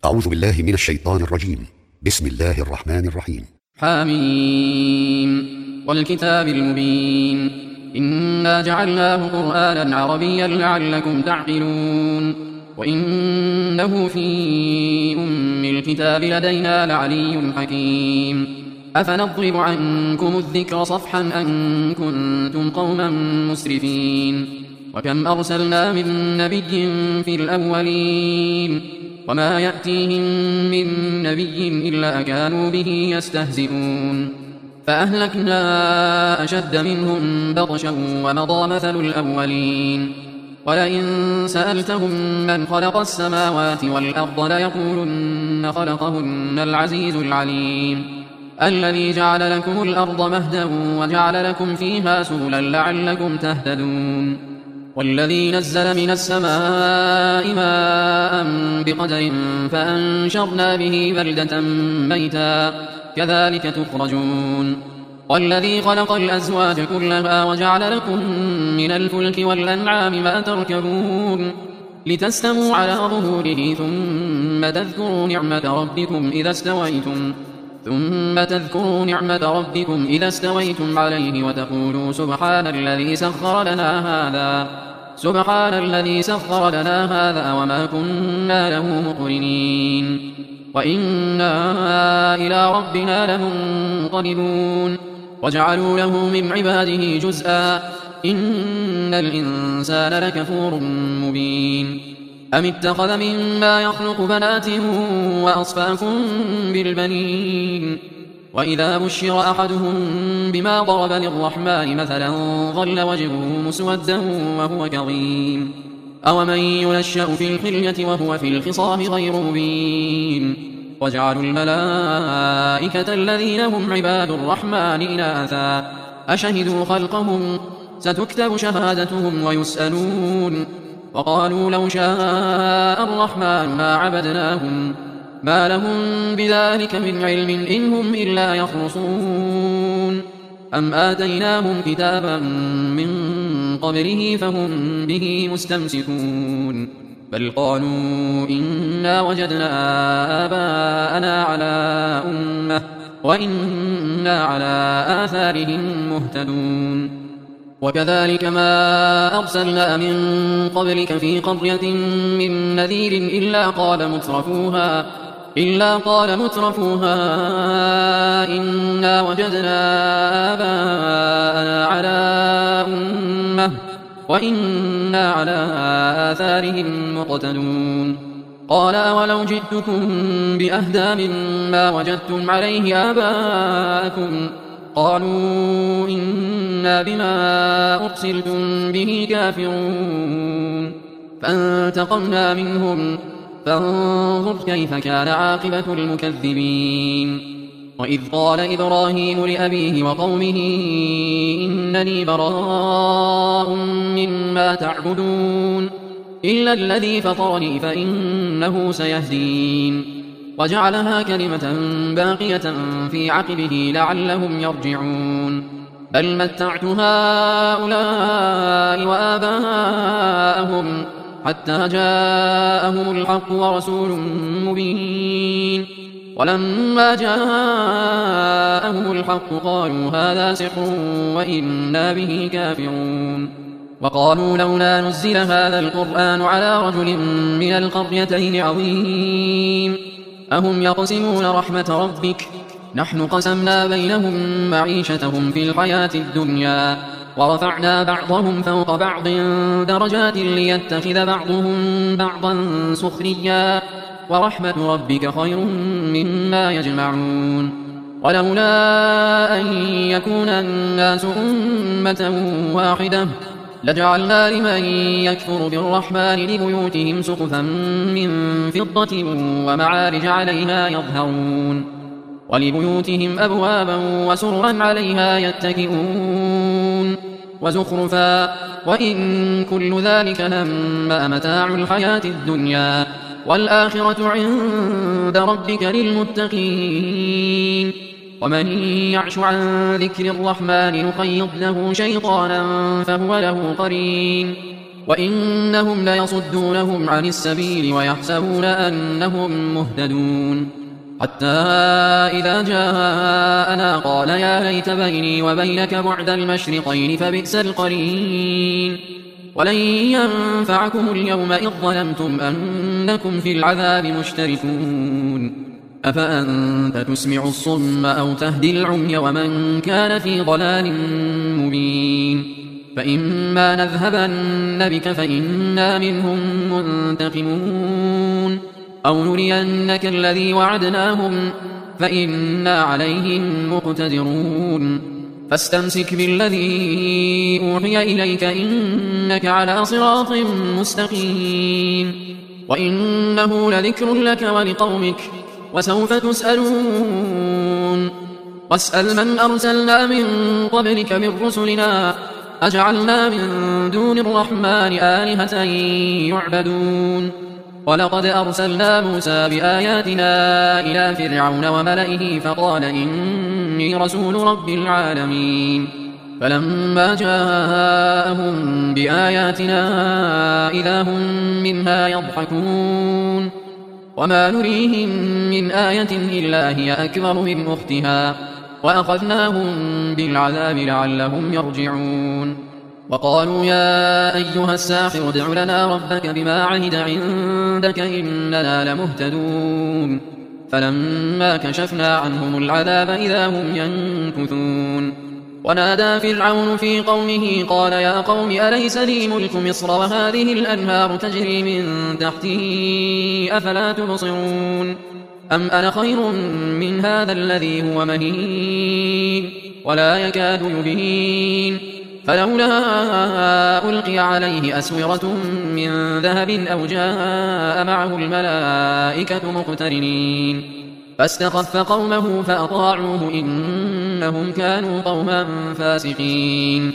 أعوذ بالله من الشيطان الرجيم. بسم الله الرحمن الرحيم. حميم والكتاب المبين إنا جعلناه قرآنا عربيا لعلكم تعقلون وإنه في أم الكتاب لدينا لعلي حكيم أفنضرب عنكم الذكر صفحا أن كنتم قوما مسرفين وكم أرسلنا من نبي في الأولين وما يأتيهم من نبي إلا كانوا به يستهزئون فأهلكنا أشد منهم بطشا ومضى مثل الأولين ولئن سألتهم من خلق السماوات والأرض ليقولن خلقهن العزيز العليم الذي جعل لكم الأرض مهدا وجعل لكم فيها سبلا لعلكم تهتدون والذي نزل من السماء ماء بقدر فأنشرنا به بلدة ميتا كذلك تخرجون والذي خلق الأزواج كلها وجعل لكم من الفلك والأنعام ما تركبون لتستووا على ظهوره ثم تذكروا نعمة ربكم إذا استويتم عليه وتقولوا سبحان الذي سخر لنا هذا وما كنا له مقرنين وإنا إلى ربنا لمنقلبون وجعلوا له من عباده جزءا إن الإنسان لكفور مبين أم اتخذ مما يخلق بنات وأصفاكم بالبنين وإذا بشر أحدهم بما ضرب للرحمن مثلا ظل وجهه مسودا وهو كظيم أومن ينشأ في الحلية وهو في الخصام غير مبين وجعلوا الملائكة الذين هم عباد الرحمن إناثا أشهدوا خلقهم ستكتب شهادتهم ويسألون وقالوا لو شاء الرحمن ما عبدناهم ما لهم بذلك من علم إن هم إلا يخرصون أم آتيناهم كتابا من قبله فهم به مستمسكون بل قالوا إنا وجدنا آباءنا على أمة وإنا على آثارهم مهتدون وكذلك ما أرسلنا من قبلك في قرية من نذير إلا قال مترفوها إنا وجدنا آباءنا على أمة وإنا على آثارهم مقتدون قال أولو جئتكم بأهدى مما وجدتم عليه آباءكم قالوا إنا بما أرسلتم به كافرون فانتقمنا منهم فانظر كيف كان عاقبة المكذبين وإذ قال إبراهيم لأبيه وقومه إنني براء مما تعبدون إلا الذي فطرني فإنه سيهدين وجعلها كلمة باقية في عقبه لعلهم يرجعون بل متعت هؤلاء وآباءهم حتى جاءهم الحق ورسول مبين ولما جاءهم الحق قالوا هذا سحر وإنا به كافرون وقالوا لولا نزل هذا القرآن على رجل من القريتين عظيم أهم يقسمون رحمة ربك نحن قسمنا بينهم معيشتهم في الحياة الدنيا ورفعنا بعضهم فوق بعض درجات ليتخذ بعضهم بعضا سخريا ورحمة ربك خير مما يجمعون ولولا أن يكون الناس أمة واحدة لجعلنا لمن يكفر بالرحمن لبيوتهم سقفا من فضة ومعارج عليها يظهرون ولبيوتهم أبوابا وسررا عليها يتكئون وزخرفا وإن كل ذلك لما متاع الحياة الدنيا والآخرة عند ربك للمتقين ومن يعش عن ذكر الرحمن نقيض له شيطانا فهو له قرين وإنهم ليصدونهم عن السبيل ويحسبون أنهم مهتدون حتى إذا جاءنا قال يا ليت بيني وبينك بعد المشرقين فبئس القرين ولن ينفعكم اليوم إذ ظلمتم أنكم في العذاب مشتركون أفأنت تسمع الصم أو تهدي العمي ومن كان في ضلال مبين فإما نذهبن بك فإنا منهم منتقمون أو نرينك الذي وعدناهم فإنا عليهم مقتدرون فاستمسك بالذي أوحي إليك إنك على صراط مستقيم وإنه لذكر لك ولقومك وسوف تسألون واسأل من أرسلنا من قبلك من رسلنا أجعلنا من دون الرحمن آلهة يعبدون ولقد أرسلنا موسى بآياتنا إلى فرعون وملئه فقال إني رسول رب العالمين فلما جاءهم بآياتنا إذا هم منها يضحكون وما نريهم من آية إلا هي أكبر من أختها وأخذناهم بالعذاب لعلهم يرجعون وقالوا يا أيها الساحر ادع لنا ربك بما عهد عندك إننا لمهتدون فلما كشفنا عنهم العذاب إذا هم ينكثون ونادى فرعون في قومه قال يا قوم أليس لي ملك مصر وهذه الأنهار تجري من تحتي أفلا تبصرون أم أنا خير من هذا الذي هو مهين ولا يكاد يبين فلولا ألقي عليه أسورة من ذهب أو جاء معه الملائكة مقترنين فاستخف قومه فأطاعوه إنهم كانوا قوما فاسقين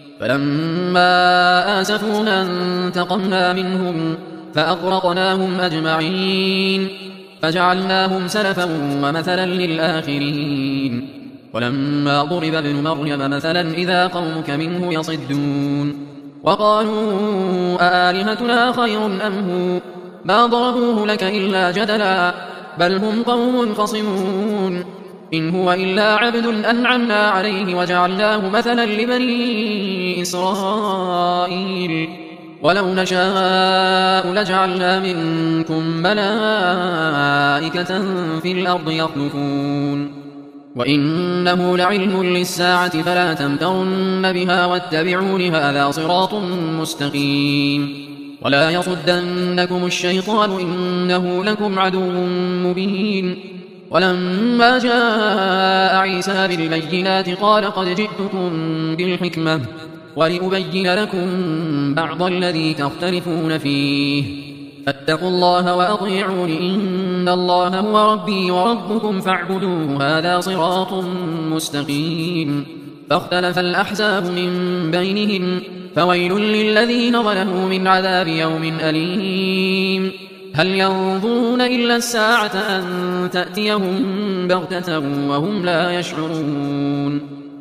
فلما آسفونا انتقمنا منهم فأغرقناهم أجمعين فجعلناهم سلفا ومثلا للآخرين ولما ضرب ابن مريم مثلا إذا قومك منه يصدون وقالوا أآلهتنا خير أم هو ما ضربوه لك إلا جدلا بل هم قوم خصمون إن هو إلا عبد أنعمنا عليه وجعلناه مثلا لبني إسرائيل ولو نشاء لجعلنا منكم ملائكة في الأرض يخلفون وإنه لعلم للساعة فلا تمترن بها واتبعون هذا صراط مستقيم ولا يصدنكم الشيطان إنه لكم عدو مبين ولما جاء عيسى بالبينات قال قد جئتكم بالحكمة ولأبين لكم بعض الذي تختلفون فيه فاتقوا الله وأطيعون إن الله هو ربي وربكم فاعبدوه هذا صراط مستقيم فاختلف الأحزاب من بينهم فويل للذين ظلموا من عذاب يوم أليم هل ينظرون إلا الساعة أن تأتيهم بغتة وهم لا يشعرون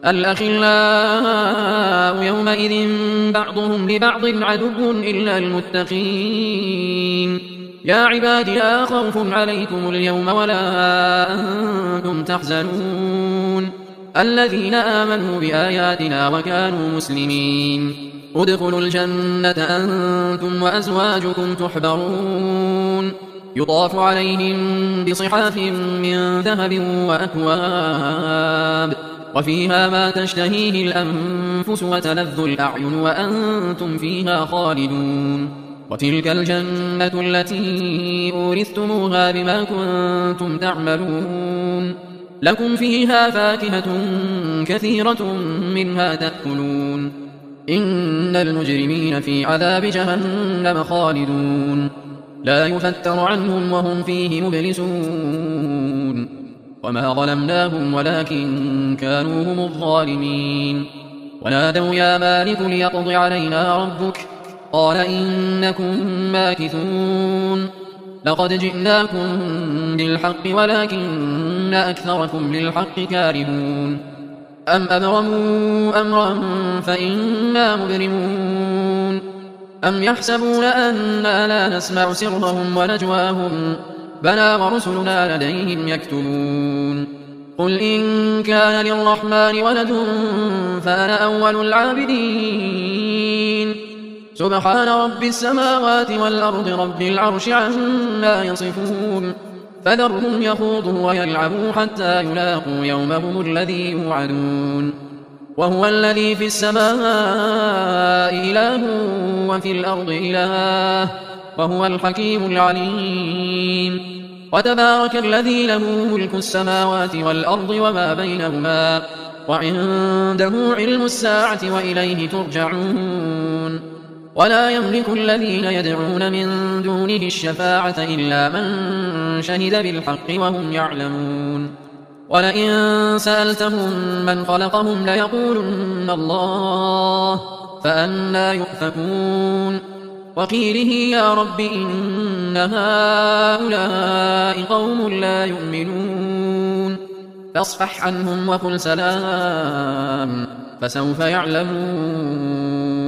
الأخلاء يومئذ بعضهم لبعض عدو إلا المتقين يا عباد لا خوف عليكم اليوم ولا أنتم تحزنون الذين آمنوا بآياتنا وكانوا مسلمين ادخلوا الجنة أنتم وأزواجكم تحبرون يطاف عليهم بصحاف من ذهب وأكواب وفيها ما تشتهيه الأنفس وتلذ الأعين وأنتم فيها خالدون وتلك الجنة التي أورثتموها بما كنتم تعملون لكم فيها فاكهة كثيرة منها تأكلون إن المجرمين في عذاب جهنم خالدون لا يفتر عنهم وهم فيه مبلسون وما ظلمناهم ولكن كانوا هم الظالمين ونادوا يا مالك ليقض علينا ربك قال إنكم ماكثون لقد جئناكم بالحق ولكن أكثركم للحق كارهون أم أبرموا أمرا فإنا مبرمون أم يحسبون أنا لا نسمع سرهم ونجواهم بلى ورسلنا لديهم يكتبون قل إن كان للرحمن ولد فأنا أول العابدين سبحان رب السماوات والأرض رب العرش عما يصفون فذرهم يخوضوا ويلعبوا حتى يلاقوا يومهم الذي يوعدون وهو الذي في السماء إله وفي الأرض إله وهو الحكيم العليم وتبارك الذي له ملك السماوات والأرض وما بينهما وعنده علم الساعة وإليه ترجعون ولا يملك الذين يدعون من دونه الشفاعة إلا من شهد بالحق وهم يعلمون ولئن سألتهم من خلقهم ليقولن الله فأنى يؤفكون وقيله يا رب إن هؤلاء قوم لا يؤمنون فاصفح عنهم وقل سلام فسوف يعلمون